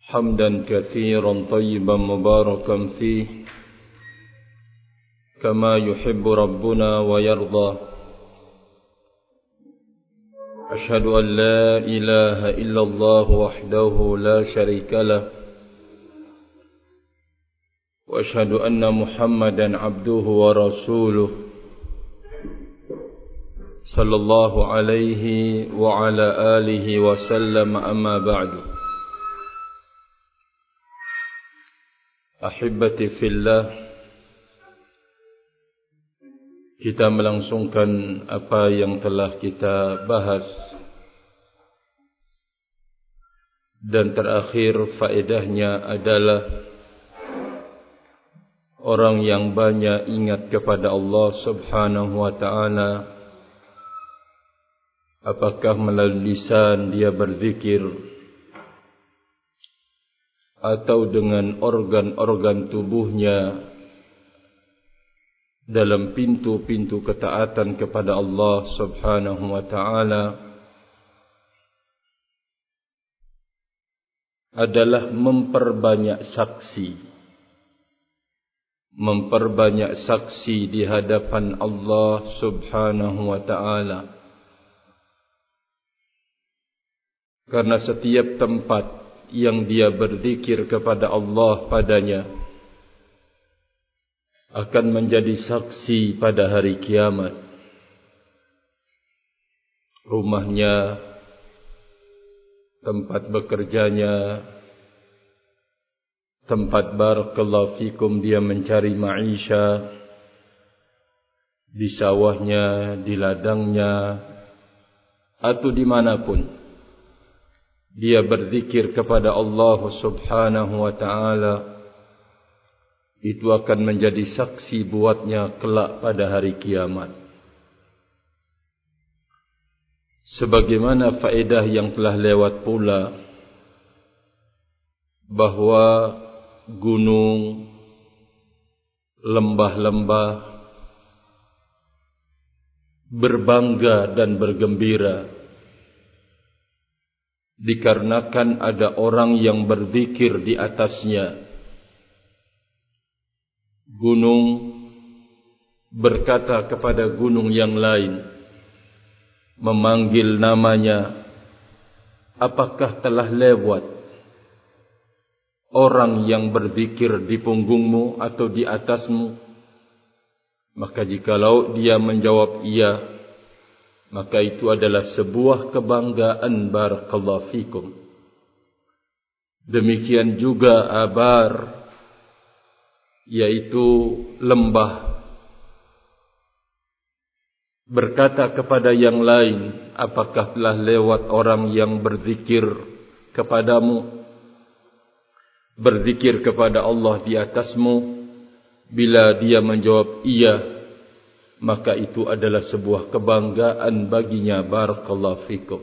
حمدا كثيرا طيبا مباركا فيه كما يحب ربنا ويرضى. أشهد أن لا إله إلا الله وحده لا شريك له، وأشهد أن محمدا عبده ورسوله صلى الله عليه وعلى آله وسلم. أما بعد، Ahibati fillah, kita melangsungkan apa yang telah kita bahas, dan terakhir faedahnya adalah orang yang banyak ingat kepada Allah Subhanahu wa ta'ala, apakah melalui lisan dia berzikir atau dengan organ-organ tubuhnya dalam pintu-pintu ketaatan kepada Allah Subhanahu wa ta'ala, adalah memperbanyak saksi di hadapan Allah Subhanahu wa ta'ala. Karena setiap tempat yang dia berzikir kepada Allah padanya akan menjadi saksi pada hari kiamat. Rumahnya, tempat bekerjanya, tempat barakallahu fikum dia mencari maisha, di sawahnya, di ladangnya, atau dimanapun dia berzikir kepada Allah Subhanahu wa ta'ala, itu akan menjadi saksi buatnya kelak pada hari kiamat. Sebagaimana faedah yang telah lewat pula, bahwa gunung, lembah-lembah berbangga dan bergembira dikarenakan ada orang yang berzikir di atasnya. Gunung berkata kepada gunung yang lain, memanggil namanya, apakah telah lewat orang yang berzikir di punggungmu atau di atasmu? Maka jikalau dia menjawab iya, maka itu adalah sebuah kebanggaan, barakallahu fikum. Demikian juga abar, yaitu lembah, berkata kepada yang lain, apakah telah lewat orang yang berzikir kepadamu, berzikir kepada Allah di atasmu? Bila dia menjawab iya, maka itu adalah sebuah kebanggaan baginya, barakallahu fikum.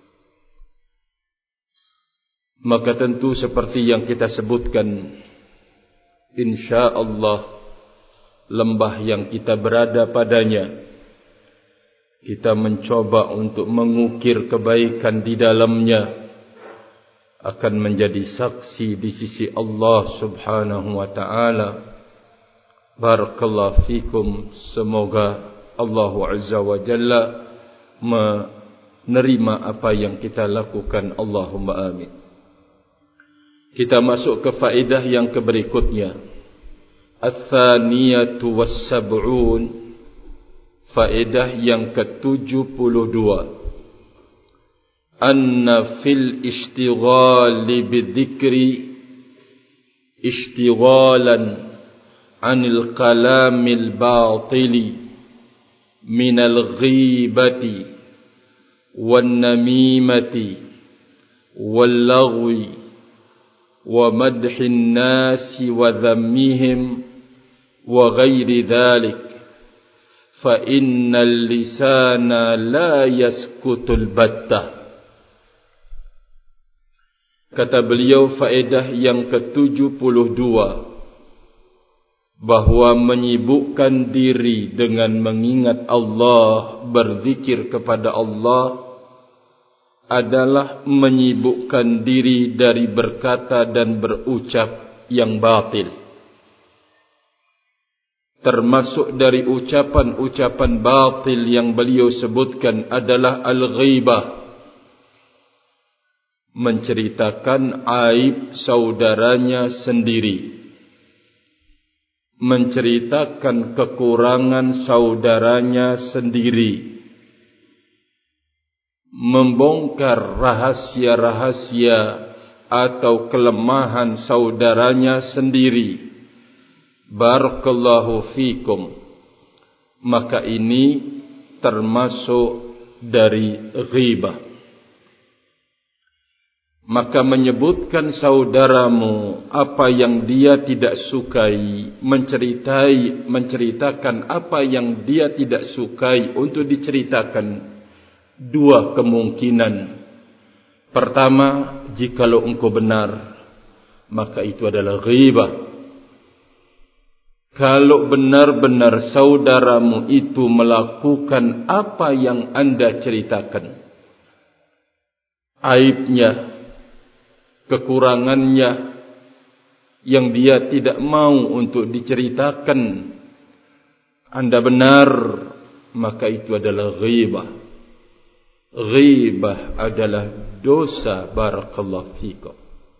Maka tentu seperti yang kita sebutkan, insyaallah lembah yang kita berada padanya, kita mencoba untuk mengukir kebaikan di dalamnya, akan menjadi saksi di sisi Allah Subhanahu wa ta'ala. Barakallahu fikum. Semoga Allah Azza wa Jalla menerima apa yang kita lakukan. Allahumma amin. Kita masuk ke faedah yang berikutnya. Ats-tsaniyatu was-sab'un, faedah yang ke-72. Anna fil ishtighali bidzikri ishtighalan anil kalamil batili minal ghibati wan namimati wal lagwi wa madhin nasi wa dhammihim wa ghairi dhalik, fa innal lisana la yaskutul battah. Kata beliau, faedah yang ke-72, bahwa menyibukkan diri dengan mengingat Allah, berzikir kepada Allah, adalah menyibukkan diri dari berkata dan berucap yang batil. Termasuk dari ucapan-ucapan batil yang beliau sebutkan adalah al-ghibah, menceritakan aib saudaranya sendiri, menceritakan kekurangan saudaranya sendiri, membongkar rahasia-rahasia atau kelemahan saudaranya sendiri. Barakallahu fikum. Maka ini termasuk dari ghibah. Maka menyebutkan saudaramu apa yang dia tidak sukai, menceritakan apa yang dia tidak sukai untuk diceritakan, dua kemungkinan. Pertama, jikalau engkau benar, maka itu adalah ghibah. Kalau benar-benar saudaramu itu melakukan apa yang anda ceritakan, aibnya, kekurangannya yang dia tidak mau untuk diceritakan, anda benar, maka itu adalah ghibah. Ghibah adalah dosa. Barakallahu fikum.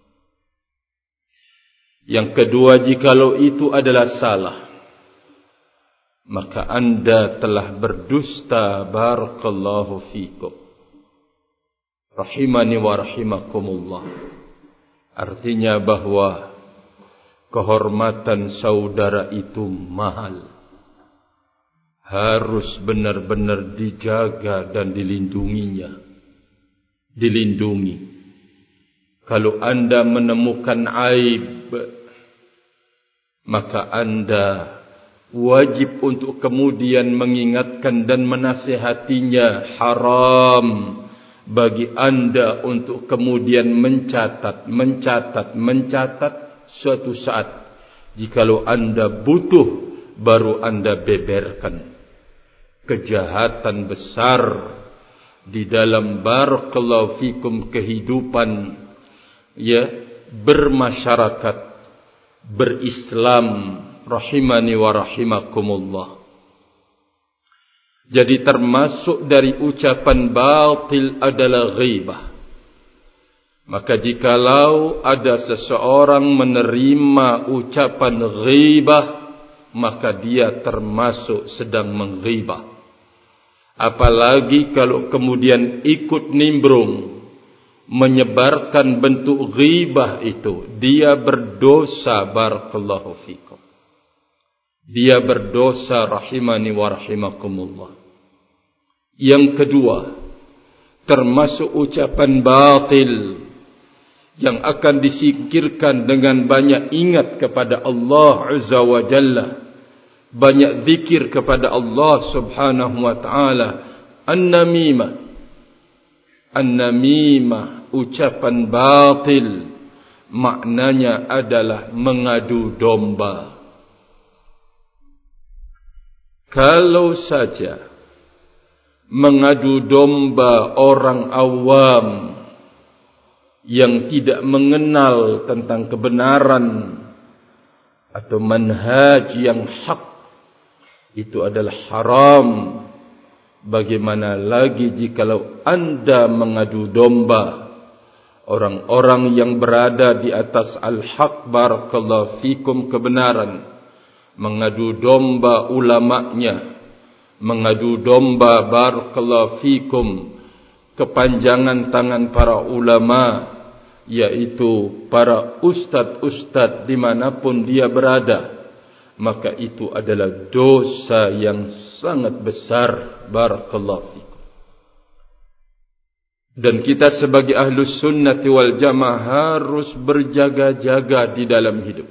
Yang kedua, jikalau itu adalah salah, maka anda telah berdusta. Barakallahu fikum. Rahimani wa rahimakumullah. Artinya bahwa kehormatan saudara itu mahal, harus benar-benar dijaga dan dilindunginya. Dilindungi. Kalau anda menemukan aib, maka anda wajib untuk kemudian mengingatkan dan menasihatinya. Haram bagi anda untuk kemudian mencatat. Suatu saat, jikalau anda butuh, baru anda beberkan. Kejahatan besar di dalam barakallahu fikum kehidupan bermasyarakat, berislam. Rahimani wa rahimakumullah. Jadi termasuk dari ucapan batil adalah ghibah. Maka jikalau ada seseorang menerima ucapan ghibah, maka dia termasuk sedang menghibah. Apalagi kalau kemudian ikut nimbrung menyebarkan bentuk ghibah itu, dia berdosa. Barakallahu fikum. Dia berdosa. Rahimani wa rahimakumullah. Yang kedua, termasuk ucapan batil yang akan disingkirkan dengan banyak ingat kepada Allah Azza wa Jalla, banyak zikir kepada Allah Subhanahu wa ta'ala. An-namimah. An-namimah, ucapan batil, maknanya adalah mengadu domba. Kalau saja mengadu domba orang awam yang tidak mengenal tentang kebenaran atau manhaj yang hak, itu adalah haram. Bagaimana lagi jikalau anda mengadu domba orang-orang yang berada di atas al-haq, barakallahu fikum, kebenaran, mengadu domba ulama'nya, mengadu domba, barakallahu fikum, kepanjangan tangan para ulama, yaitu para ustad-ustad dimanapun dia berada, maka itu adalah dosa yang sangat besar. Barakallahu fikum. Dan kita sebagai ahlus sunnati wal jamaah harus berjaga-jaga di dalam hidup.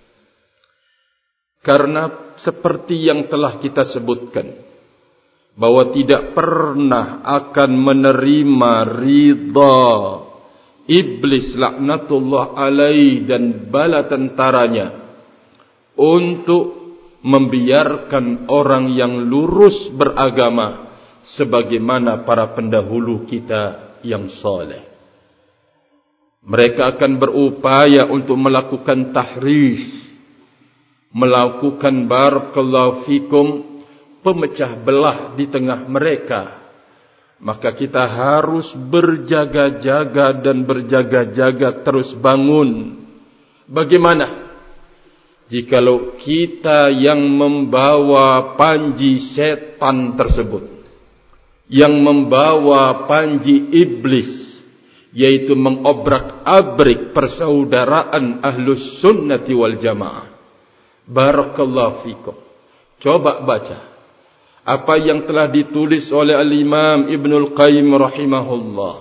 Karena seperti yang telah kita sebutkan, bahwa tidak pernah akan menerima ridha iblis laknatullah alaih dan bala tentaranya untuk membiarkan orang yang lurus beragama sebagaimana para pendahulu kita yang saleh. Mereka akan berupaya untuk melakukan tahrish, melakukan barakallahu fikum, pemecah belah di tengah mereka. Maka kita harus berjaga-jaga dan berjaga-jaga terus bangun. Bagaimana? Jikalau kita yang membawa panji setan tersebut, yang membawa panji iblis, yaitu mengobrak-abrik persaudaraan Ahlus Sunnati wal Jamaah. Barakallahu fikum. Coba baca apa yang telah ditulis oleh Al-Imam Ibnul Qayyim rahimahullah,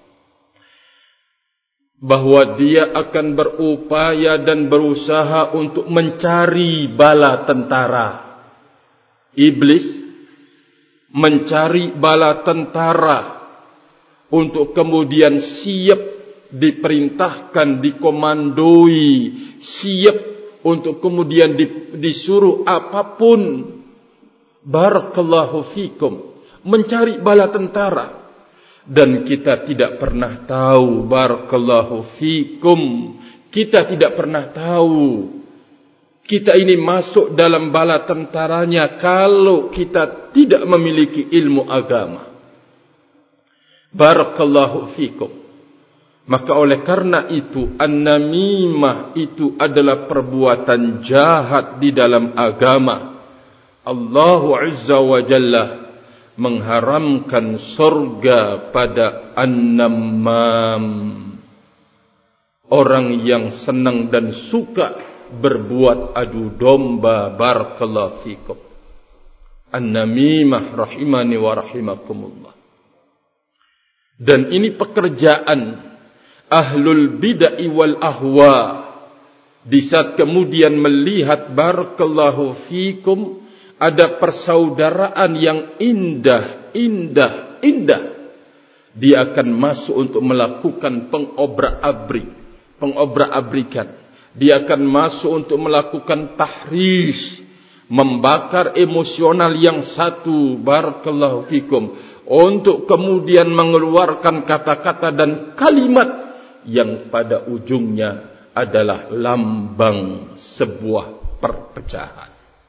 bahwa dia akan berupaya dan berusaha untuk mencari bala tentara iblis, mencari bala tentara untuk kemudian siap diperintahkan, dikomandoi, siap untuk kemudian disuruh apapun. Barakallahu fikum, mencari bala tentara. Dan kita tidak pernah tahu, barakallahu fikum, kita tidak pernah tahu kita ini masuk dalam bala tentaranya kalau kita tidak memiliki ilmu agama. Barakallahu fikum. Maka oleh karena itu, an-namimah itu adalah perbuatan jahat di dalam agama. Allah Azza wa Jalla mengharamkan surga pada an-namam, orang yang senang dan suka berbuat adu domba. Barakallahu fikum. An-namimah rahimani wa rahimakumullah. Dan ini pekerjaan ahlul bid'ah wal ahwa. Di saat kemudian melihat barakallahu fikum ada persaudaraan yang indah, dia akan masuk untuk melakukan pengobrak-abrikan. Dia akan masuk untuk melakukan tahrish, membakar emosional yang satu, barakallahu fikum, untuk kemudian mengeluarkan kata-kata dan kalimat yang pada ujungnya adalah lambang sebuah perpecahan.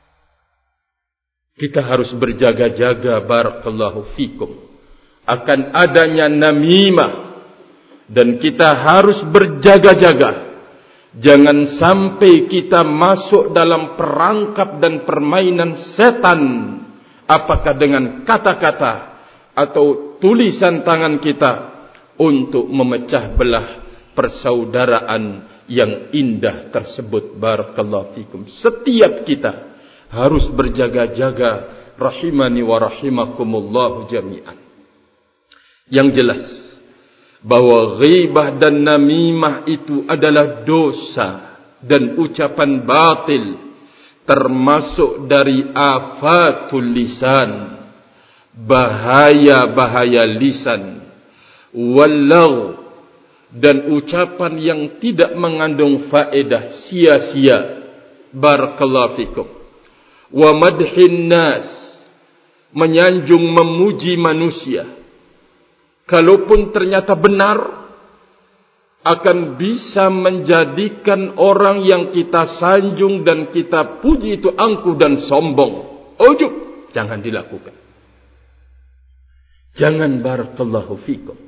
Kita harus berjaga-jaga, barakallahu fikum, akan adanya namimah. Dan kita harus berjaga-jaga, jangan sampai kita masuk dalam perangkap dan permainan setan, apakah dengan kata-kata atau tulisan tangan kita, untuk memecah belah persaudaraan yang indah tersebut. Barakallahu fikum. Setiap kita harus berjaga-jaga, rahimani wa rahimakumullahu jami'an. Yang jelas bahwa ghibah dan namimah itu adalah dosa dan ucapan batil, termasuk dari afatul lisan, bahaya-bahaya lisan, walau, dan ucapan yang tidak mengandung faedah, sia-sia. Barakallahu fikum. Wa madhin nas, menyanjung memuji manusia, kalaupun ternyata benar, akan bisa menjadikan orang yang kita sanjung dan kita puji itu angkuh dan sombong, ujub. Jangan dilakukan. Jangan, barakallahu fikum.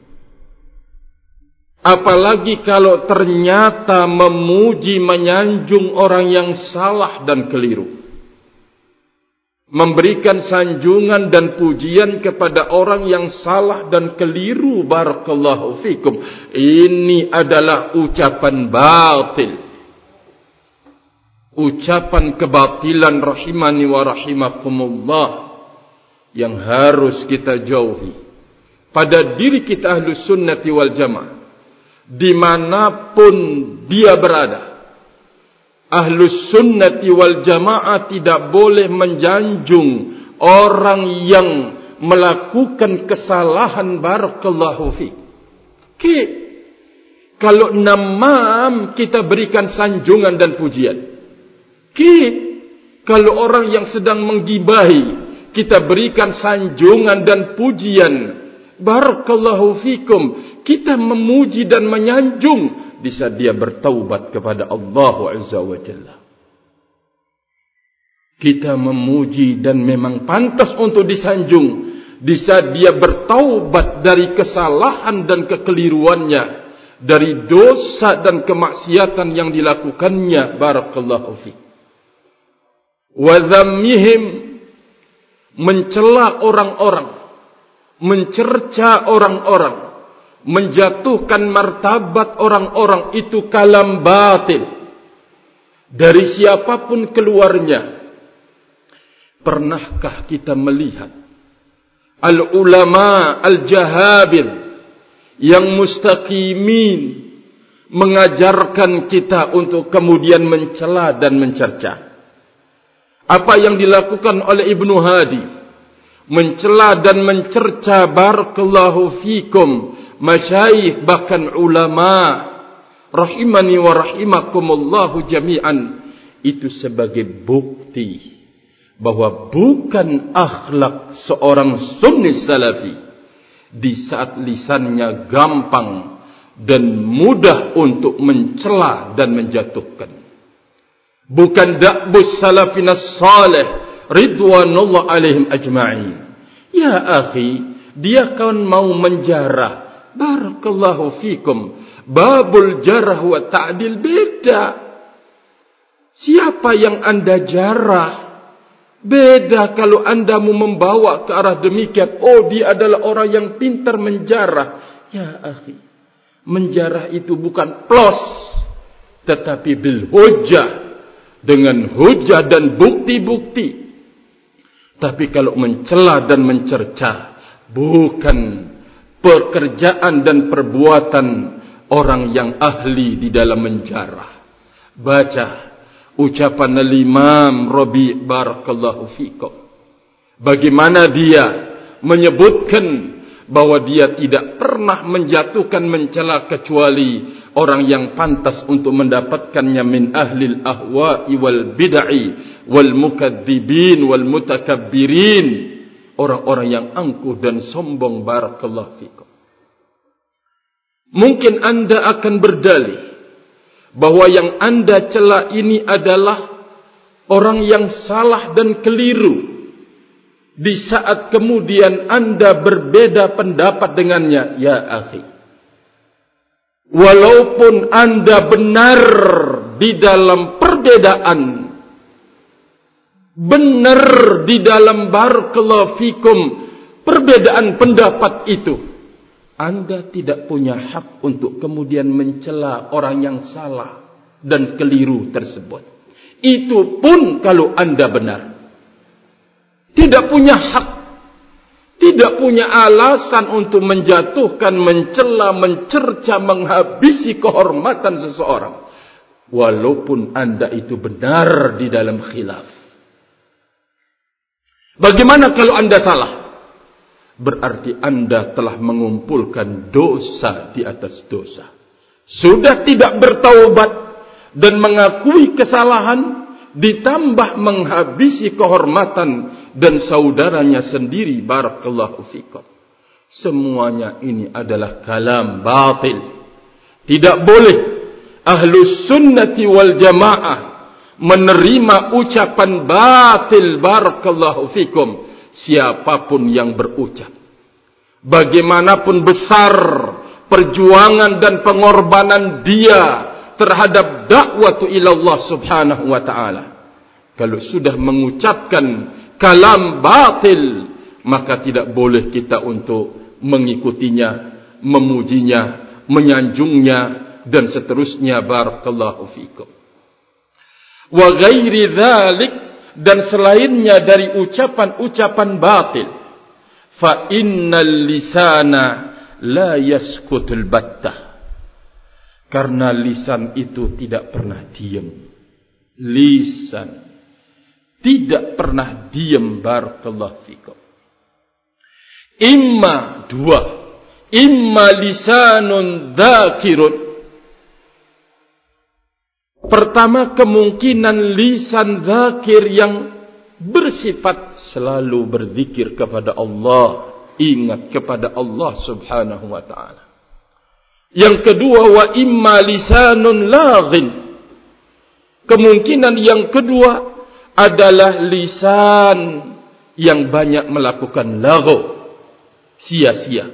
Apalagi kalau ternyata memuji, menyanjung orang yang salah dan keliru, memberikan sanjungan dan pujian kepada orang yang salah dan keliru. Barakallahu fikum. Ini adalah ucapan batil, ucapan kebatilan, rahimani wa rahimakumullah, yang harus kita jauhi pada diri kita Ahlus Sunnati wal Jamaah, dimanapun dia berada. Ahlus Sunnati wal Jamaah tidak boleh menjanjung orang yang melakukan kesalahan. Barakallahu fiik. Kalau namam, kita berikan sanjungan dan pujian. Kalau orang yang sedang menggibahi, kita berikan sanjungan dan pujian. barakallahu fikum, kita memuji dan menyanjung di saat dia bertaubat kepada Allah Azza wa Jalla. Kita memuji dan memang pantas untuk disanjung di saat dia bertaubat dari kesalahan dan kekeliruannya, dari dosa dan kemaksiatan yang dilakukannya, barakallahu fikum. Wa dhammihim, mencela orang-orang, mencerca orang-orang, menjatuhkan martabat orang-orang, itu kalam batil dari siapapun keluarnya. Pernahkah kita melihat al-ulama al-jahabir yang mustaqimin mengajarkan kita untuk kemudian mencela dan mencerca? Apa yang dilakukan oleh Ibnu Hadi, mencela dan mencerca, barakallahu fikum, masyayikh bahkan ulama, rahimani wa rahimakumullahu jami'an, itu sebagai bukti bahwa bukan akhlak seorang sunni salafi di saat lisannya gampang dan mudah untuk mencela dan menjatuhkan. Bukan da'bus salafinas salih ridwanullah alaihim ajma'in. Ya akhi, dia kan mau menjarah, barakallahu fikum, babul jarah wa ta'dil beda. Siapa yang anda jarah? Beda kalau anda mau membawa ke arah demikian. Oh, dia adalah orang yang pintar menjarah. Ya akhi, menjarah itu bukan plus, tetapi bil hujjah, dengan hujjah dan bukti-bukti. Tapi kalau mencela dan mencerca, bukan pekerjaan dan perbuatan orang yang ahli di dalam menjarah. Baca ucapan al-Imam Rabi' barakallahu fikum, bagaimana dia menyebutkan bahwa dia tidak pernah menjatuhkan, mencela kecuali orang yang pantas untuk mendapatkannya min ahlil ahwa'i wal bid'i wal mukadzibin wal mutakabbirin, orang-orang yang angkuh dan sombong, barakallahu fikum. Mungkin anda akan berdalih bahwa yang anda cela ini adalah orang yang salah dan keliru. Di saat kemudian anda berbeda pendapat dengannya, ya akhi, walaupun anda benar di dalam perbedaan, benar di dalam barakallahu fikum perbedaan pendapat itu, anda tidak punya hak untuk kemudian mencela orang yang salah dan keliru tersebut. Itu pun kalau anda benar. Tidak punya hak, tidak punya alasan untuk menjatuhkan, mencela, mencerca, menghabisi kehormatan seseorang, walaupun anda itu benar di dalam khilaf. Bagaimana kalau anda salah? Berarti anda telah mengumpulkan dosa di atas dosa. Sudah tidak bertaubat dan mengakui kesalahan, ditambah menghabisi kehormatan dan saudaranya sendiri, barakallahu fikum. Semuanya ini adalah kalam batil. Tidak boleh ahlus sunnati wal jamaah menerima ucapan batil, barakallahu fikum, siapapun yang berucap. Bagaimanapun besar perjuangan dan pengorbanan dia terhadap dakwah ilallah subhanahu wa ta'ala, kalau sudah mengucapkan kalam batil, maka tidak boleh kita untuk mengikutinya, memujinya, menyanjungnya, dan seterusnya, barakallahu fikum. Wa ghairi dzalik, dan selainnya dari ucapan-ucapan batil. Fa innal lisana la yaskutul battah. Karena lisan itu tidak pernah diam. Lisan tidak pernah diam, barakallahu fikum. Imma dua, imma lisanun dzakirun. Pertama, kemungkinan lisan dzakir yang bersifat selalu berzikir kepada Allah, ingat kepada Allah subhanahu wa ta'ala. Yang kedua, wa imma lisanun laghin. Kemungkinan yang kedua adalah lisan yang banyak melakukan laghu, sia-sia.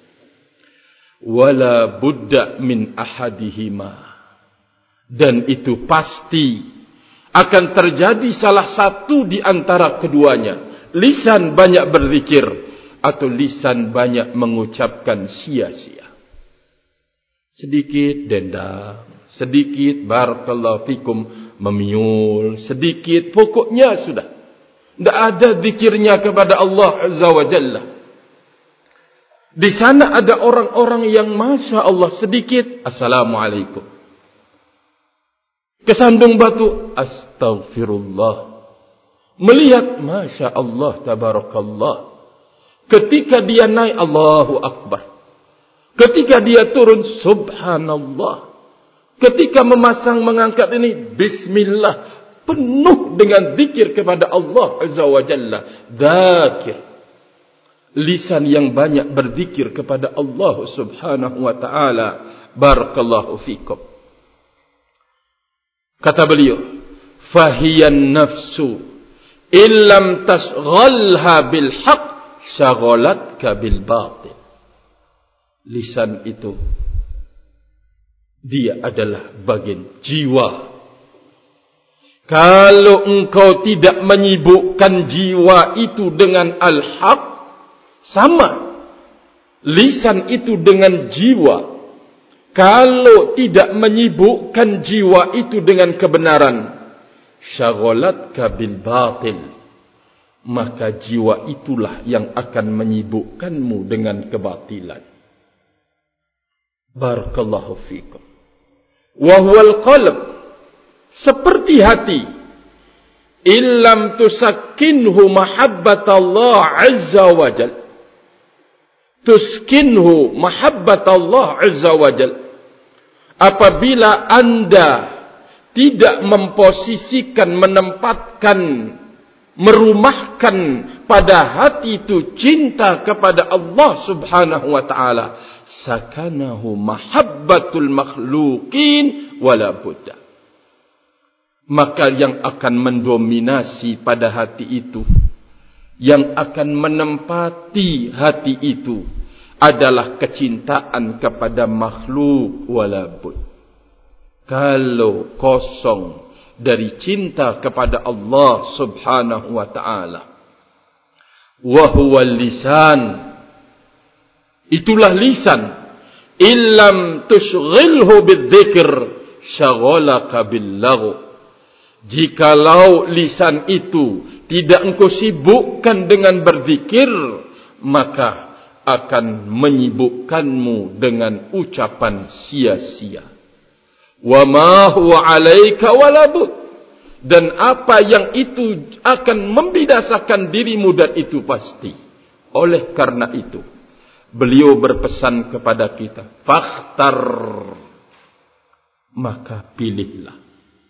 Wala budda min ahadihima. Dan itu pasti akan terjadi salah satu di antara keduanya. Lisan banyak berzikir atau lisan banyak mengucapkan sia-sia. Sedikit dendam, sedikit barakallahu fikum memiul, sedikit pokoknya sudah. Tidak ada zikirnya kepada Allah Azza wa Jalla. Di sana ada orang-orang yang Masya Allah sedikit Assalamualaikum. Kesandung batu Astaghfirullah. Melihat Masya Allah Tabarakallah. Ketika dia naik Allahu Akbar. Ketika dia turun Subhanallah. Ketika memasang mengangkat ini Bismillah. Penuh dengan zikir kepada Allah Azza wa Jalla. Dzakir. Lisan yang banyak berzikir kepada Allah Subhanahu wa ta'ala. Barakallahu fikum. Kata beliau, fahiyan nafsu illam tashghalha bil haqq shaghalatka bil batil. Lisan itu dia adalah bagian jiwa. Kalau engkau tidak menyibukkan jiwa itu dengan al-haq, sama lisan itu dengan jiwa. Kalau tidak menyibukkan jiwa itu dengan kebenaran, syaghalatka bil batil, maka jiwa itulah yang akan menyibukkanmu dengan kebatilan. Barakallahu fikum. Wa huwal qalb, seperti hati. Illam tusakkinhu mahabbatallah azza wa jal. Tuskinhu mahabbatallah azza wa jal. Apabila anda tidak memposisikan, menempatkan, merumahkan pada hati itu cinta kepada Allah subhanahu wa ta'ala, sakanahu mahabbatul makhluqin wala budda. Maka yang akan mendominasi pada hati itu, yang akan menempati hati itu adalah kecintaan kepada makhluk wala bud. Kalau kosong dari cinta kepada Allah subhanahu wa ta'ala, wa huwa lisan, itulah lisan. Illam tushghilhu bidzikr syaghalaka billaghu. Jikalau lisan itu tidak engkau sibukkan dengan berzikir, maka akan menyibukkanmu dengan ucapan sia-sia. Wa ma huwa 'alaika wala bud. Dan apa yang itu akan membinasakan dirimu, dan itu pasti. Oleh karena itu, beliau berpesan kepada kita, fakhtar, maka pilihlah.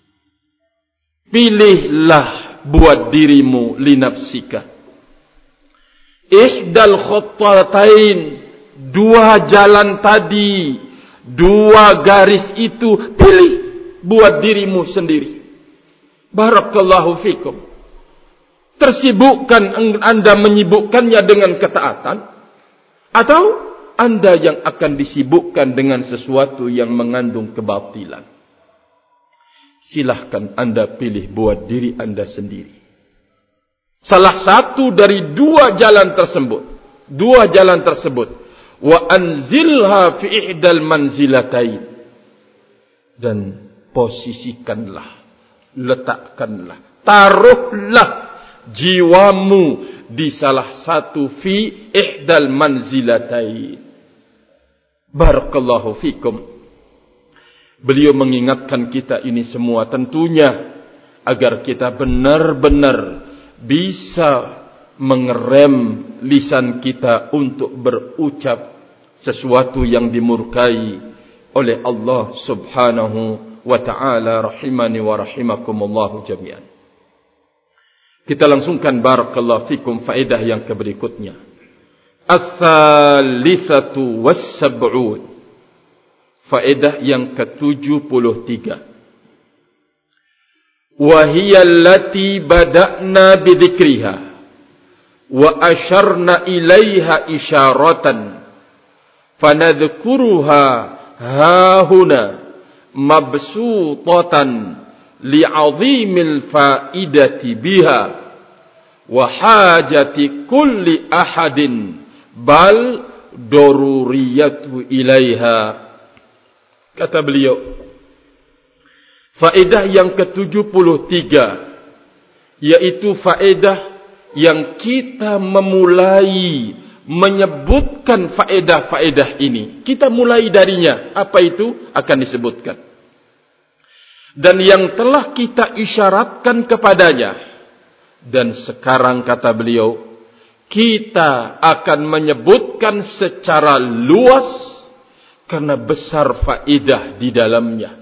Pilihlah buat dirimu linafsika. Ihdal khattatain, dua jalan tadi, dua garis itu, pilih buat dirimu sendiri. Barakallahu fikum. Tersibukkan anda menyibukkannya dengan ketaatan, atau anda yang akan disibukkan dengan sesuatu yang mengandung kebatilan. Silahkan anda pilih buat diri anda sendiri. Salah satu dari dua jalan tersebut. Wa anzilha fi ihdal manzilatain. Dan posisikanlah, letakkanlah, taruhlah jiwamu di salah satu fi ihdal manzilatain. Barakallahu fikum. Beliau mengingatkan kita ini semua tentunya agar kita benar-benar bisa mengerem lisan kita untuk berucap sesuatu yang dimurkai oleh Allah subhanahu wa ta'ala. Rahimani wa rahimakumullahu jami'an. Kita langsungkan barakallahu fikum faedah yang berikutnya. Ats-tsalitsatu was-sab'un. Faedah yang ke-73. Wa hiya allati bada'na bi dzikriha wa asyarna ilaiha isyaratan fanadhkuruha hahuna mabsutatan li'azimil faidati biha wa hajati kulli ahadin bal daruriyatu ilaiha. Kata beliau, faedah yang ke-73, yaitu faedah yang kita memulai menyebutkan faedah-faedah ini. Kita mulai darinya. Apa itu? Akan disebutkan. Dan yang telah kita isyaratkan kepadanya. Dan sekarang kata beliau, kita akan menyebutkan secara luas karena besar faedah di dalamnya.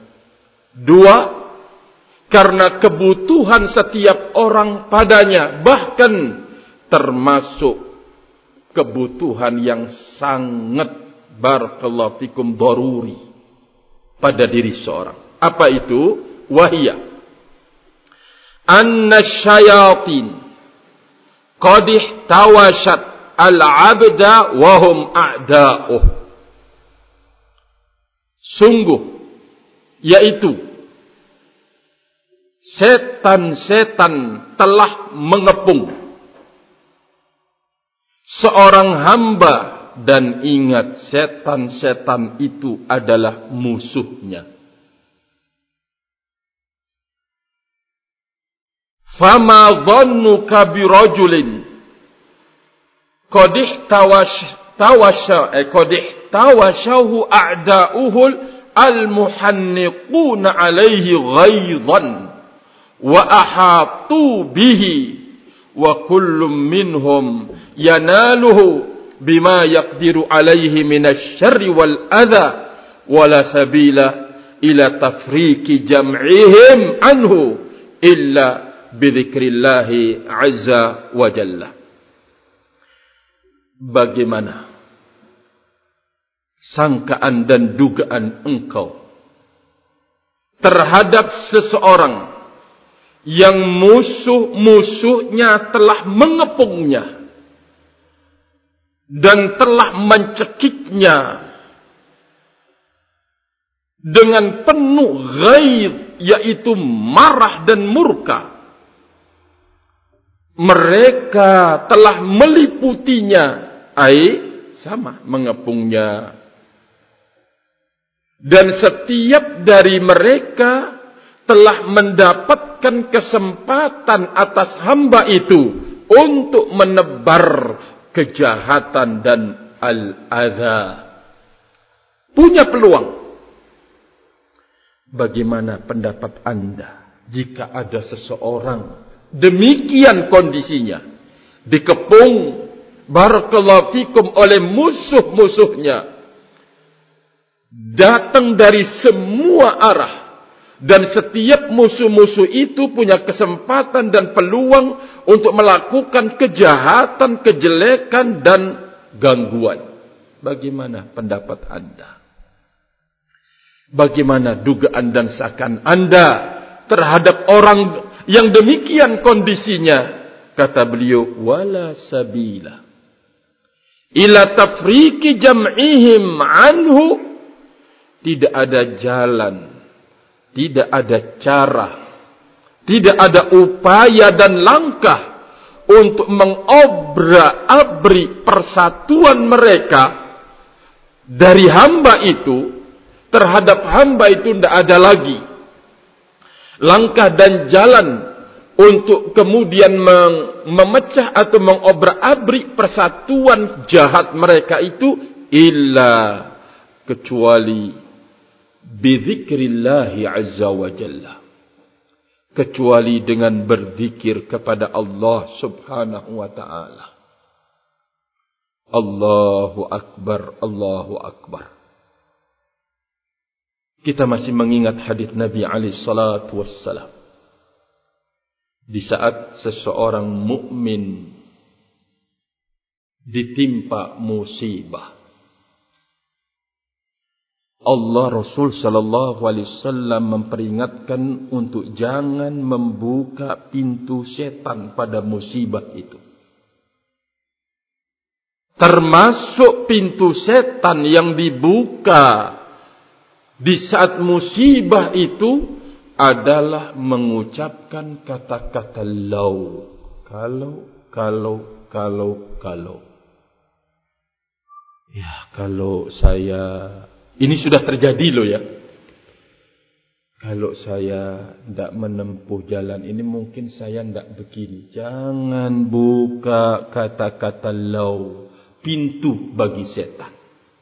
2, karena kebutuhan setiap orang padanya, bahkan termasuk kebutuhan yang sangat barakallahu fikum daruri pada diri seorang. Apa itu? Wahia anna syayatin qad ihtawashat al-'abda wa hum a'da'uh. Sungguh, yaitu setan-setan telah mengepung seorang hamba, dan ingat, setan-setan itu adalah musuhnya. Fama dhannuka birajulin qad ihtawashahu a'da'uhu al-muhanniquna alaihi ghaidhan wa ahatu bihi wa kullum minhum yanaluhu bima yaqdiru alaihi minasy-syarri wal adha wa la sabila ila tafriqi jam'ihim anhu illa bidzikrillahi azza wa jalla. Bagaimana sangkaan dan dugaan engkau terhadap seseorang yang musuh-musuhnya telah mengepungnya dan telah mencekiknya dengan penuh ghaidh, yaitu marah dan murka. Mereka telah meliputinya, sama mengepungnya. Dan setiap dari mereka telah mendapatkan kesempatan atas hamba itu untuk menebar kejahatan dan al-adha. Punya peluang. Bagaimana pendapat Anda jika ada seseorang demikian kondisinya, dikepung barakallahu fikum oleh musuh-musuhnya, datang dari semua arah, dan setiap musuh-musuh itu punya kesempatan dan peluang untuk melakukan kejahatan, kejelekan dan gangguan. Bagaimana pendapat Anda? Bagaimana dugaan dan sakan Anda terhadap orang yang demikian kondisinya? Kata beliau, wala sabila ila tafriqi jam'ihim anhu. Tidak ada jalan, tidak ada cara, tidak ada upaya dan langkah untuk mengobrak-abrik persatuan mereka dari hamba itu terhadap hamba itu. Tidak ada lagi langkah dan jalan untuk kemudian memecah atau mengobrak-abrik persatuan jahat mereka itu, illa kecuali bizikrillahi azza wa jalla, kecuali dengan berzikir kepada Allah subhanahu wa ta'ala. Allahu akbar, Allahu akbar. Kita masih mengingat hadis Nabi alaihi salatu wassalam. Di saat seseorang mukmin ditimpa musibah, Allah Rasul sallallahu alaihi wasallam memperingatkan untuk jangan membuka pintu setan pada musibah itu. Termasuk pintu setan yang dibuka di saat musibah itu adalah mengucapkan kata-kata lau. Kalau. Ya, kalau saya, ini sudah terjadi loh ya. Kalau saya tidak menempuh jalan ini mungkin saya tidak begini. Jangan buka kata-kata lau, pintu bagi setan.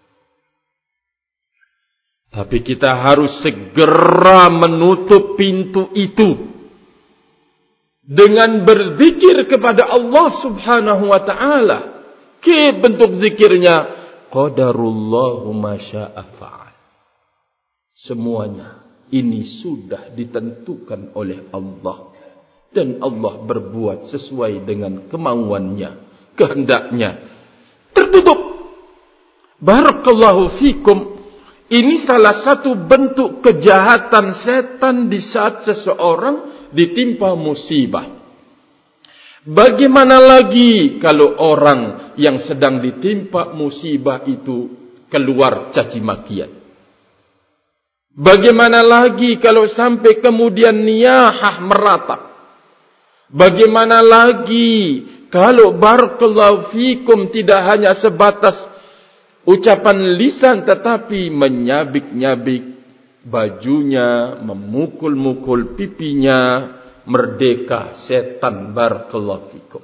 Tapi kita harus segera menutup pintu itu dengan berzikir kepada Allah Subhanahu wa taala. Bentuk zikirnya qadarullahu ma syaa fa'al. Semuanya ini sudah ditentukan oleh Allah, dan Allah berbuat sesuai dengan kemauannya, kehendaknya. Tertutup. Barakallahu fikum. Ini salah satu bentuk kejahatan setan di saat seseorang ditimpa musibah. Bagaimana lagi kalau orang yang sedang ditimpa musibah itu keluar caci makian? Bagaimana lagi kalau sampai kemudian niyahah meratap? Bagaimana lagi kalau barakallahu fikum tidak hanya sebatas ucapan lisan tetapi menyabik-nyabik bajunya, memukul-mukul pipinya, merdeka setan barakallahu fikum.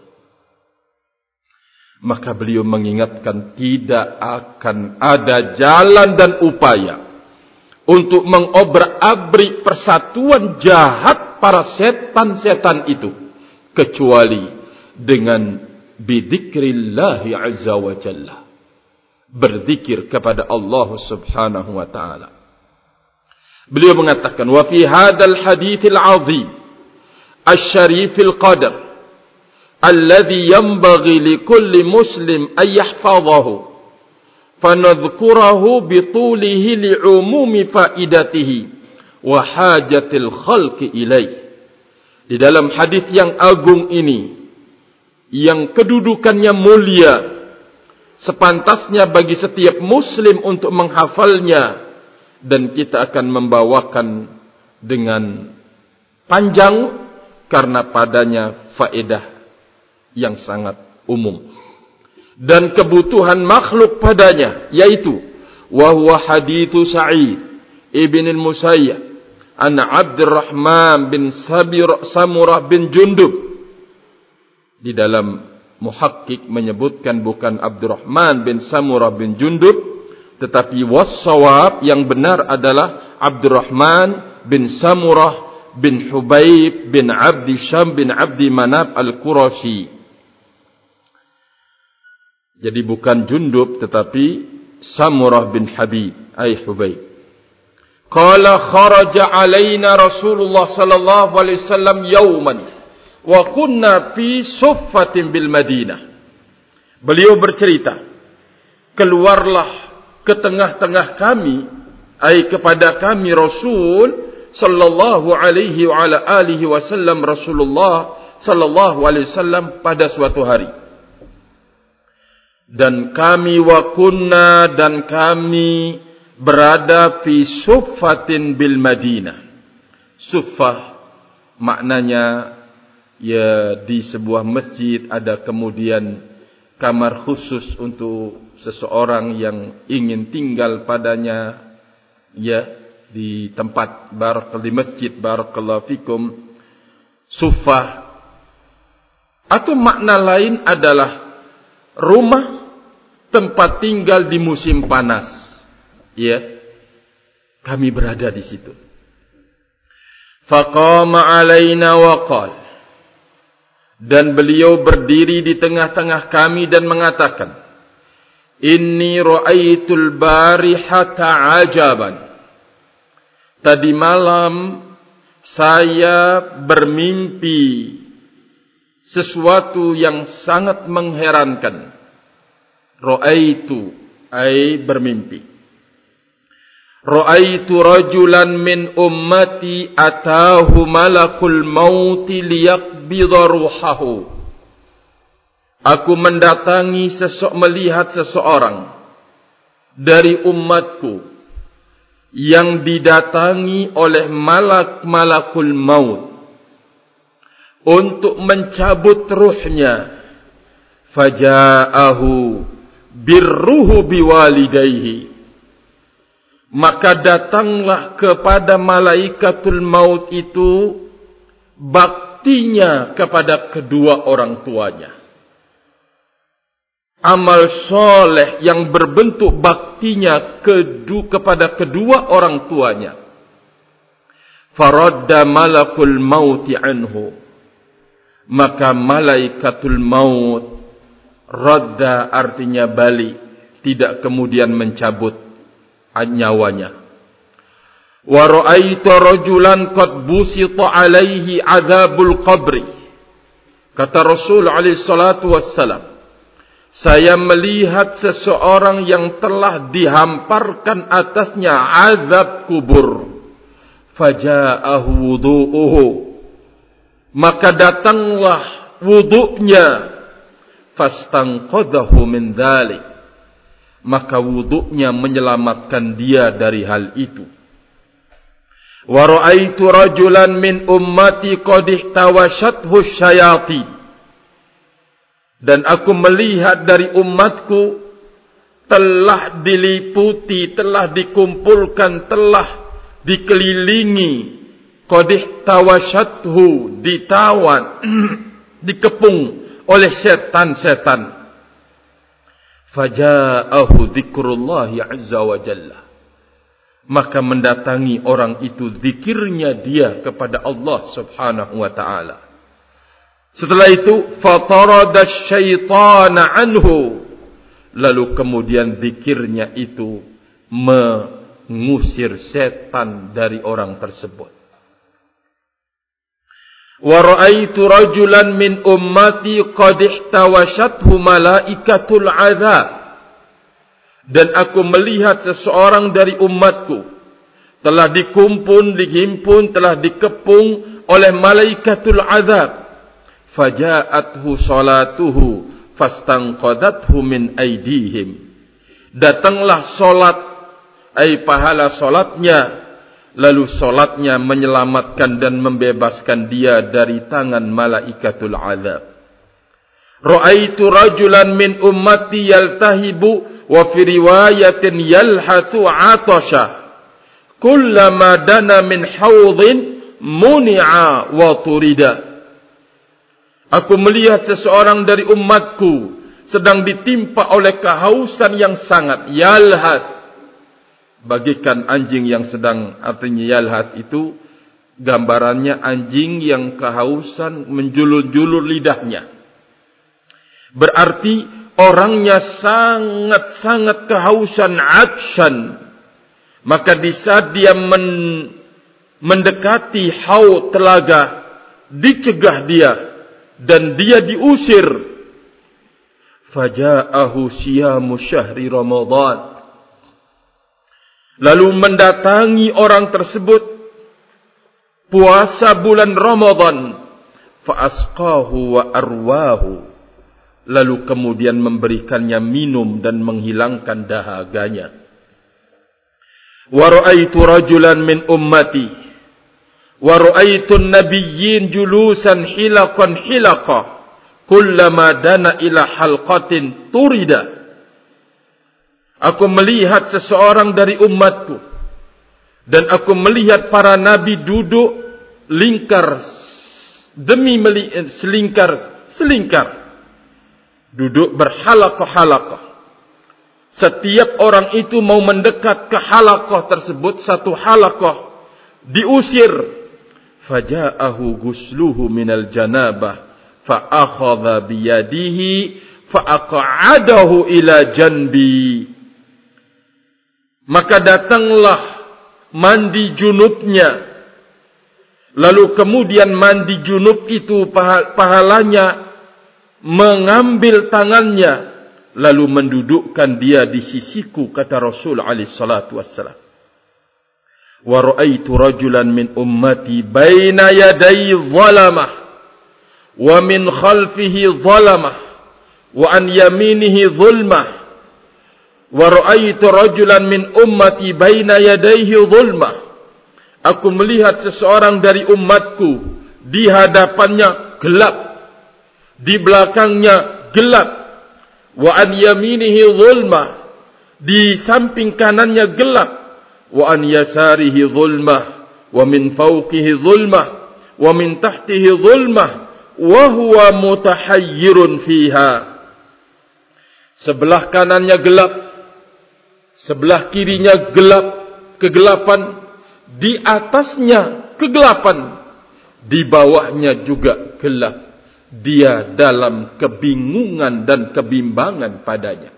Maka beliau mengingatkan tidak akan ada jalan dan upaya untuk mengobrak-abrik persatuan jahat para setan-setan itu kecuali dengan bidzikrillahi azza wa jalla, berzikir kepada Allah Subhanahu wa taala. Beliau mengatakan wa fi hadzal haditsil azim asy-syarifil qadar alladhi yanbaghi likulli muslim ay yahfazahu fanadhkurahu bitulihi li'umumi faidatihi wa hajatil khalqi ilaih. Di dalam hadis yang agung ini, yang kedudukannya mulia, sepantasnya bagi setiap muslim untuk menghafalnya, dan kita akan membawakan dengan panjang karena padanya faedah yang sangat umum dan kebutuhan makhluk padanya, yaitu wa huwa haditsu Sa'id ibn al-Musayyab an Abdurrahman bin Samurah bin Jundub. Di dalam muhakkik menyebutkan bukan Abdurrahman bin Samurah bin Jundub, tetapi was-shawab yang benar adalah Abdurrahman bin Samurah bin Hubayb bin Abdi Syam bin Abdi Manaf al-Qurashi. Jadi bukan Jundub tetapi Samurah bin Habib ay Hubayb. Qala kharaja alaina Rasulullah sallallahu alaihi wasallam yawman wa kunna fi suffatin bil Madinah. Beliau bercerita, keluarlah ke tengah-tengah kami, ai kepada kami Rasul sallallahu alaihi wa ala alihi wasallam, Rasulullah sallallahu alaihi wasallam pada suatu hari. Dan kami wa kunna, dan kami berada fi suffatin bil Madinah. Suffah maknanya ya di sebuah masjid ada kemudian kamar khusus untuk seseorang yang ingin tinggal padanya, ya, di tempat di masjid barakallahu fikum. Suffah atau makna lain adalah rumah tempat tinggal di musim panas. Ya, kami berada di situ. Faqama alaina wa qala, dan beliau berdiri di tengah-tengah kami dan mengatakan, inni ra'aitul barihata ajaban. Tadi malam saya bermimpi sesuatu yang sangat mengherankan. Ra'aitu ay bermimpi. Ra'aitu rajulan min ummati atahu malakul mauti liyaqbidha ruhahu. Aku mendatangi melihat seseorang dari umatku yang didatangi oleh malakul maut untuk mencabut ruhnya. Faja'ahu birruhu biwalidayhi. Maka datanglah kepada malaikatul maut itu baktinya kepada kedua orang tuanya. Amal soleh yang berbentuk baktinya kepada kedua orang tuanya. Faradda malakul mauti anhu. Maka malaikatul maut, radda artinya balik, tidak kemudian mencabut nyawanya. Wa ra'aitu rajulan qad busita alaihi adzabul qabri. Kata Rasul alaihi salatu wassalam, saya melihat seseorang yang telah dihamparkan atasnya azab kubur. Faja'ahu wudu'uhu. Maka datanglah wudu'nya. Fastanqadahu min dhalik. Maka wudu'nya menyelamatkan dia dari hal itu. Wa ra'aitu rajulan min ummati qad ihtawashathu syayatin. Dan aku melihat dari umatku telah diliputi, telah dikumpulkan, telah dikelilingi, qadih tawashathu, ditawan, dikepung oleh setan-setan. Faja'ahu dzikrullahi azza wa jalla. Maka mendatangi orang itu zikirnya dia kepada Allah subhanahu wa ta'ala. Setelah itu, fatarada syaitana anhu. Lalu kemudian zikirnya itu mengusir setan dari orang tersebut. Wa ra'aitu rajulan min ummati qad ihtawashathu malaikatul azab. Dan aku melihat seseorang dari umatku telah dihimpun, telah dikepung oleh malaikatul azab. Faja'athu salatuhu fastanqadathu min aidihim. Datanglah solat, pahala solatnya, lalu solatnya menyelamatkan dan membebaskan dia dari tangan malaikatul azab. Ra'aitu rajulan min ummati yaltahibu wa fi riwayatin yalhathu 'atasha. Kullama dana min haudhin muni'a wa turida. Aku melihat seseorang dari umatku sedang ditimpa oleh kehausan yang sangat. Yalhath, bagikan anjing yang sedang, artinya yalhath itu gambarannya anjing yang kehausan menjulur-julur lidahnya. Berarti orangnya sangat-sangat kehausan, atshan. Maka di saat dia mendekati haud telaga, dicegah dia dan dia diusir. Faja'ahu siyamu syahri Ramadan. Lalu mendatangi orang tersebut puasa bulan Ramadan. Fa'asqahu wa arwahu. Lalu kemudian memberikannya minum dan menghilangkan dahaganya. Wa ra'aitu rajulan min ummati. Wa ra'aitun nabiyyin julusan hilaqan hilaqa. Kullama dana ila halqatin turida. Aku melihat seseorang dari umatku. Dan aku melihat para nabi duduk lingkar demi selingkar. Duduk berhalaqah-halaqah. Setiap orang itu mau mendekat ke halaqah tersebut, satu halaqah, diusir. Faja'ahu gusluhu minal janabah. Fa'akhadha biyadihi. Fa'aqa'adahu ila janbi. Maka datanglah mandi junubnya. Lalu kemudian mandi junub itu pahalanya mengambil tangannya, lalu mendudukkan dia di sisiku, kata Rasul alaihi salatu wassalam. Wa ra'aitu rajulan min ummati baina yaday zalamah wa min khalfihi zalamah wa an yaminihi zulmah. Wa ra'aitu rajulan min ummati baina yadayhi zulmah. Aku melihat seseorang dari umatku di hadapannya gelap, di belakangnya gelap. Wa an yaminihi zulmah, di samping kanannya gelap. Wa an yasarihi zulmah, wa min fawqihi zulmah, wa min tahtihi zulmah, wa huwa mutahayyirun fiha. Sebelah kanannya gelap, sebelah kirinya gelap, kegelapan. Di atasnya kegelapan, di bawahnya juga gelap. Dia dalam kebingungan dan kebimbangan padanya.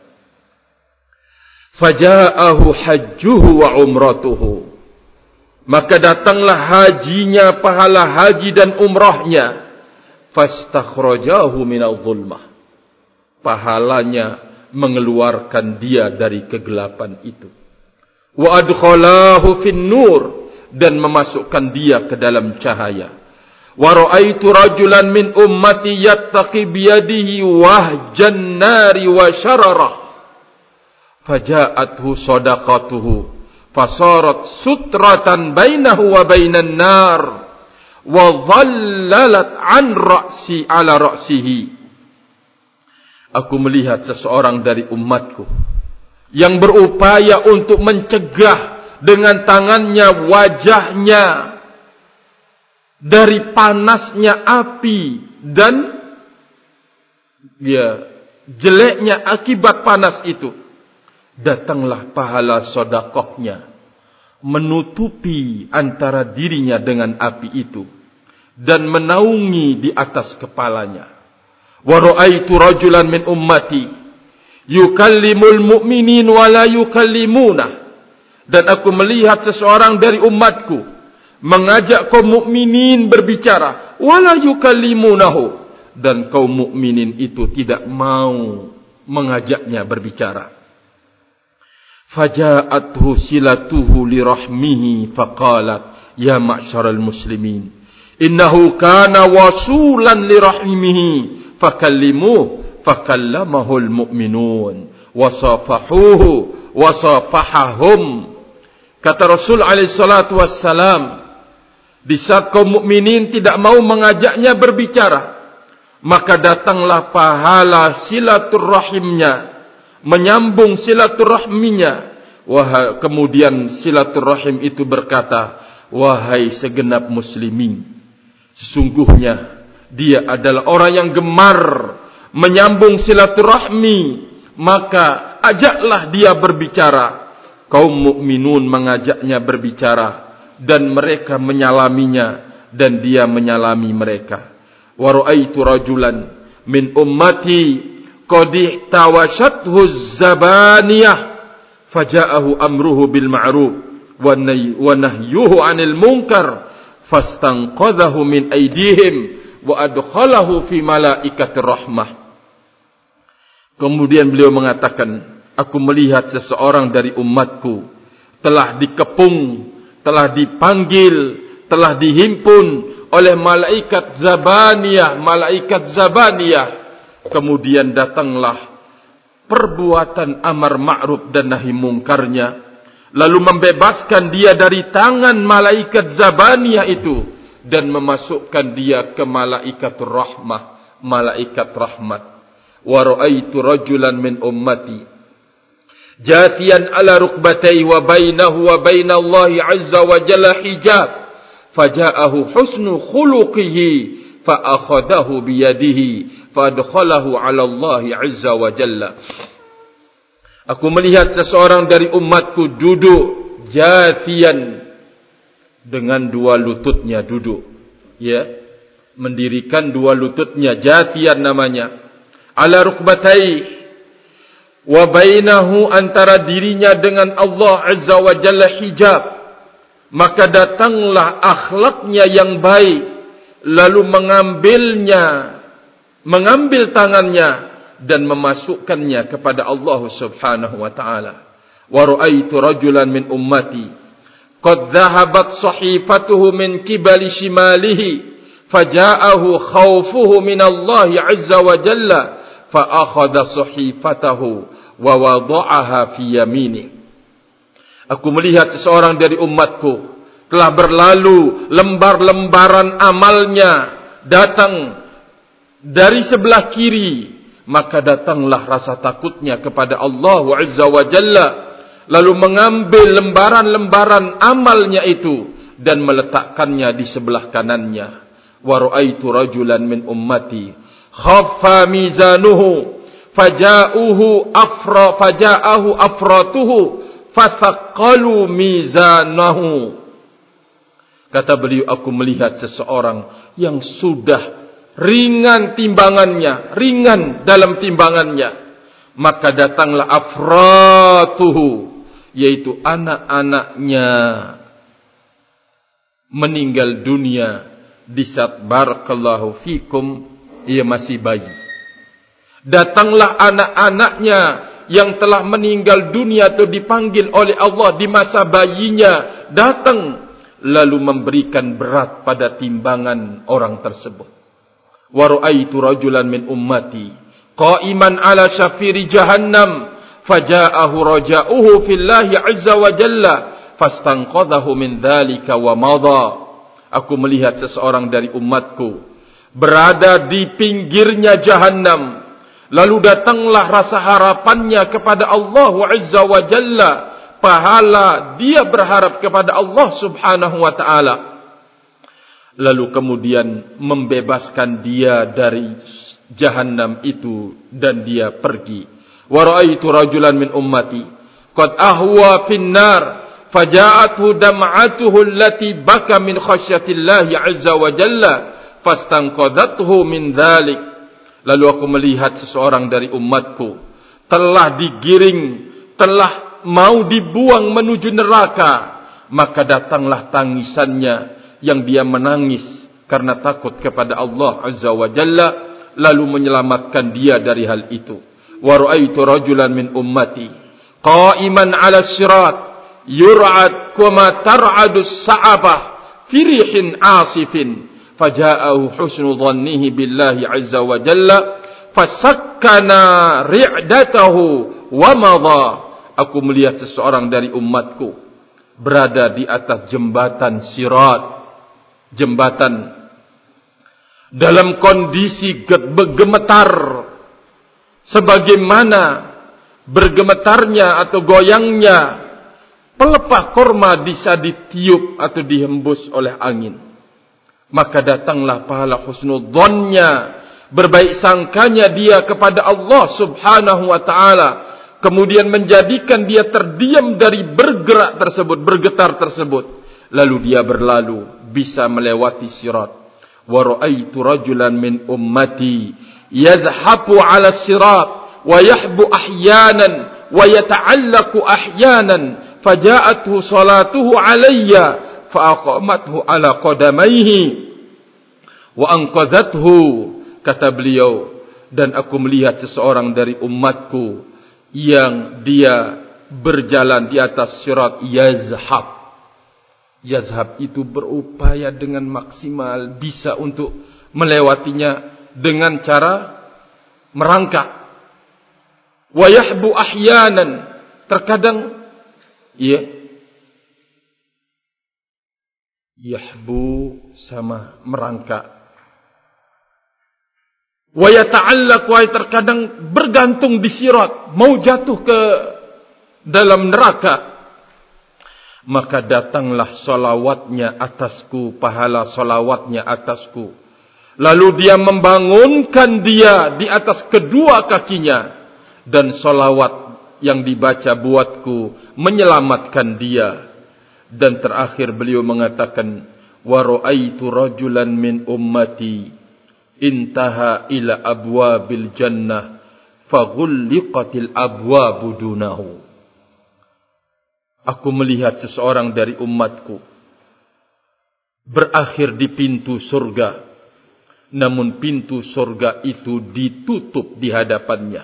Faja'ahu hajjuhu wa umratuhu. Maka datanglah hajinya, pahala haji dan umrahnya. Fastakhrajahu minal zulmah. Pahalanya mengeluarkan dia dari kegelapan itu. Wa adkhalahu fin nur, dan memasukkan dia ke dalam cahaya. Wa ra'aitu rajulan min ummati yattaqi biyadihi wahjan nari wa syararah. Faja'athu sadaqatuhu fasarat sutratan bainahu wa bainan nar wa dhallalat an ra'si ala ra'sihi. Aku melihat seseorang dari umatku yang berupaya untuk mencegah dengan tangannya wajahnya dari panasnya api dan jeleknya akibat panas itu. Datanglah pahala sedekahnya menutupi antara dirinya dengan api itu dan menaungi di atas kepalanya. Wa ra'aitu rajulan min ummati yukallimul mu'minin wa la yukallimuna. Dan aku melihat seseorang dari umatku mengajak kaum mukminin berbicara, wala yukallimunahu, dan kaum mukminin itu tidak mau mengajaknya berbicara. Faja'athu silatuhu li rahmihi faqalat ya ma'syaral muslimin innahu kana wasulan li rahmihi fakallimuhu fakallamahul mu'minun wasafahuhu wasafahahum. Kata Rasul alaihi salatu wassalam, di saat kaum mukminin tidak mau mengajaknya berbicara, maka datanglah pahala silaturrahimnya, menyambung silaturrahminya. Kemudian silaturrahim itu berkata, wahai segenap muslimin, sesungguhnya dia adalah orang yang gemar menyambung silaturahmi, maka ajaklah dia berbicara. Kaum mukminun mengajaknya berbicara dan mereka menyalaminya dan dia menyalami mereka. Wa ra'aitu rajulan min ummati qad tawashathu zabaniyah faja'ahu amruhu bil ma'ruf wa nahyuhu 'anil munkar fastanqadhahu min aydihim wa adkhalahu fi malaikatir rahmah. Kemudian beliau mengatakan, aku melihat seseorang dari umatku telah dikepung, telah dipanggil, telah dihimpun oleh malaikat Zabaniyah. Kemudian datanglah perbuatan amar ma'ruf dan nahi mungkarnya, lalu membebaskan dia dari tangan malaikat Zabaniyah itu dan memasukkan dia ke malaikatur rahmah, malaikat rahmat. Wa ra'aitu rajulan min ummati jatiyan ala rukbatayhi wa bainahu wa bainallahi azza wa jalla hijab faja'ahu husnu khuluqihi fa akhadahu biyadihi fa adkhalahu ala Allahi azza wa jalla. Aku melihat seseorang dari umatku duduk jatiyan, dengan dua lututnya duduk, mendirikan dua lututnya, jatiyan namanya, ala rukbatai, wa bainahu, antara dirinya dengan Allah azza wa jalla hijab. Maka datanglah akhlaknya yang baik, lalu mengambil tangannya, dan memasukkannya kepada Allah Subhanahu wa taala. Wa ra'aitu rajulan min ummati qad dhahabat sahifatuhu min qibali shimalihi faja'ahu khawfuhu min Allah 'azza wa jalla fa akhadha sahifatahu wa wada'aha fi yaminihi. Aku melihat seseorang dari umatku telah berlalu lembar-lembaran amalnya datang dari sebelah kiri, maka datanglah rasa takutnya kepada Allah Azza wa Jalla, lalu mengambil lembaran-lembaran amalnya itu dan meletakkannya di sebelah kanannya. Wa ra'aitu rajulan min ummati khaffa mizanuhu faja'ahu afratuhu fathaqqalu mizanahu. Kata beliau, aku melihat seseorang yang sudah ringan timbangannya, ringan dalam timbangannya, maka datanglah afratuhu, yaitu anak-anaknya, meninggal dunia di saat barakallahu fikum ia masih bayi. Datanglah anak-anaknya yang telah meninggal dunia atau dipanggil oleh Allah di masa bayinya, datang lalu memberikan berat pada timbangan orang tersebut. Wa ra'aitu rajulan min ummati qa'iman ala syafiri jahannam faja'ahu raja'uhu fillahi 'azza wa jalla fastanqadhahu min dhalika wa madha. Aku melihat seseorang dari umatku berada di pinggirnya jahannam, lalu datanglah rasa harapannya kepada Allah 'azza wa jalla, pahala dia berharap kepada Allah Subhanahu wa taala, lalu kemudian membebaskan dia dari jahannam itu dan dia pergi. Wa ra'aitu rajulan min ummati qad ahwa fin nar faja'athu dam'atuhu allati baka min khasyatillahi 'azza wa jalla fastanqadathu min dhalik. Lalu aku melihat seseorang dari umatku telah digiring, telah mau dibuang menuju neraka, maka datanglah tangisannya yang dia menangis karena takut kepada Allah Azza wa Jalla, lalu menyelamatkan dia dari hal itu. Wa ra'aitu rajulan min ummati qa'iman 'ala sirat yur'ad kama tar'adu as-sa'abah fi rihin 'asifin faja'ahu husnu dhannihi billahi Azza wa Jalla fasakkana ri'datahu wa madha. Aku melihat seseorang dari umatku berada di atas jembatan sirat, jembatan, dalam kondisi bergemetar, sebagaimana bergemetarnya atau goyangnya pelepah korma bisa ditiup atau dihembus oleh angin. Maka datanglah pahala husnul dhannya, berbaik sangkanya dia kepada Allah Subhanahu wa ta'ala, kemudian menjadikan dia terdiam dari bergerak tersebut, bergetar tersebut, lalu dia berlalu bisa melewati sirat. Wa ra'aitu rajulan min ummati yazhabu 'ala sirat wa yahbu ahyanan wa yata'allaqu ahyanan faja'athu salatuhu 'alayya fa aqamathu 'ala qadamayhi wa anqadhathu. Kata beliau, dan aku melihat seseorang dari umatku yang dia berjalan di atas sirat yazhab. Yazhab itu berupaya dengan maksimal bisa untuk melewatinya dengan cara merangkak. Wa yahbu ahyanan, terkadang yahbu sama merangkak. Wa yata'allaq, terkadang bergantung di sirat, mau jatuh ke dalam neraka. Maka datanglah salawatnya atasku, pahala salawatnya atasku. Lalu dia membangunkan dia di atas kedua kakinya, dan salawat yang dibaca buatku menyelamatkan dia. Dan terakhir beliau mengatakan, wa ra'aitu rajulan min ummati intaha ila abwabil jannah faghulliqatil abwabu dunahu. Aku melihat seseorang dari umatku berakhir di pintu surga, namun pintu surga itu ditutup di hadapannya.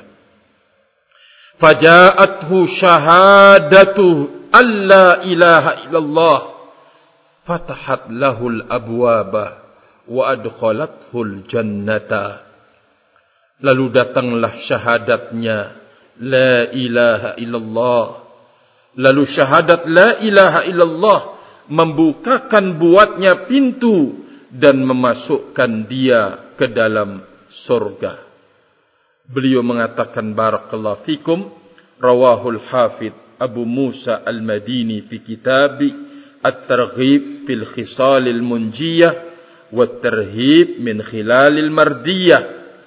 Faja'athu syahadatu alla ilaha illallah fatahat lahul abwaba wa adkhalathul jannata. Lalu datanglah syahadatnya la ilaha illallah. Lalu syahadat la ilaha illallah membukakan buatnya pintu dan memasukkan dia ke dalam surga. Beliau mengatakan barakallahu fikum, rawahul hafidh Abu Musa al-Madini fi kitab at-targhib fil khisal al-munjiyah wa at-tarhib min khilal al-mardiyah.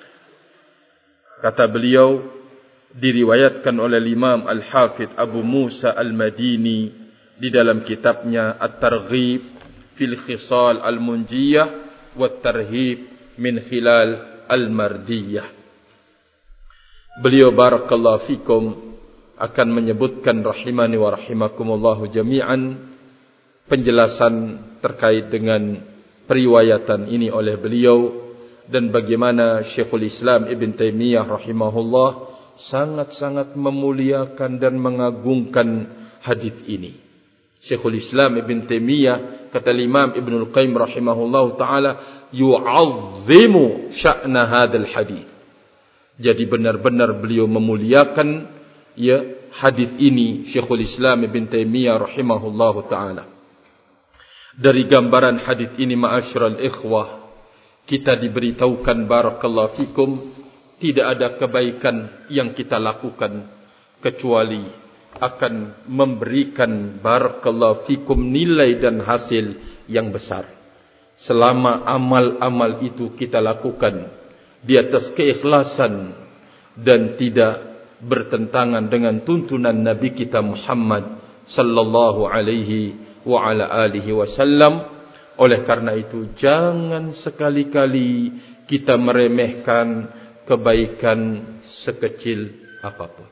Kata beliau, diriwayatkan oleh Imam al-Hafidh Abu Musa al-Madini di dalam kitabnya at-targhib fil khisal al-munjiyah wa at-tarhib min khilal al-mardiyah. Beliau barakallahu fikum akan menyebutkan rahimani wa rahimakumullahu jami'an penjelasan terkait dengan periwayatan ini oleh beliau dan bagaimana Syekhul Islam Ibn Taimiyah rahimahullah sangat-sangat memuliakan dan mengagungkan hadis ini. Syekhul Islam Ibn Taimiyah, kata Imam Ibnul Qayyim rahimahullahu taala, yu'azzimu sya'na hadzal hadis. Jadi benar-benar beliau memuliakan hadis ini, Syekhul Islam Ibn Taimiyah rahimahullahu taala. Dari gambaran hadis ini ma'asyiral ikhwah, kita diberitahukan barakallahu fikum, tidak ada kebaikan yang kita lakukan kecuali akan memberikan barakallahu fikum nilai dan hasil yang besar. Selama amal-amal itu kita lakukan di atas keikhlasan dan tidak bertentangan dengan tuntunan Nabi kita Muhammad sallallahu alaihi wa ala alihi wasallam. Oleh karena itu jangan sekali-kali kita meremehkan kebaikan sekecil apapun,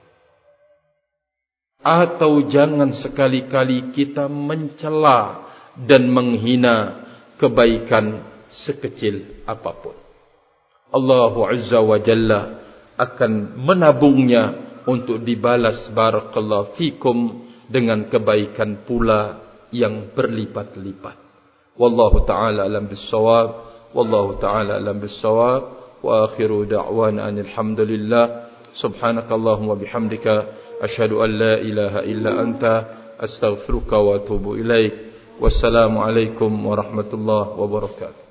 atau jangan sekali-kali kita mencela dan menghina kebaikan sekecil apapun. Allah Azza wa Jalla akan menabungnya untuk dibalas barakallahu fikum dengan kebaikan pula yang berlipat-lipat. Wallahu ta'ala alam bis-shawab, wallahu ta'ala alam bis-shawab, wa akhiru da'wana alhamdulillah, subhanakallahumma bihamdika, ashhadu an la ilaha illa anta, astaghfiruka wa atubu ilaik. Wassalamu alaikum warahmatullahi wabarakatuh.